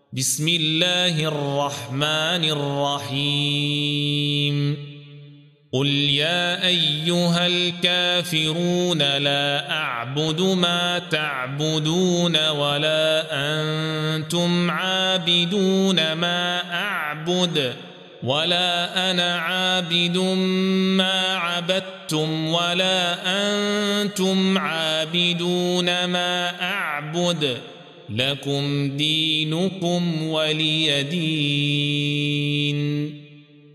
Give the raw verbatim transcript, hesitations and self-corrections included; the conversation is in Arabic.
بسم الله الرحمن الرحيم قل يا أيها الكافرون لا أعبد ما تعبدون ولا أنتم عابدون ما أعبد ولا أنا عابد ما عبدتم ولا أنتم عابدون ما أعبد لكم دينكم ولي دين.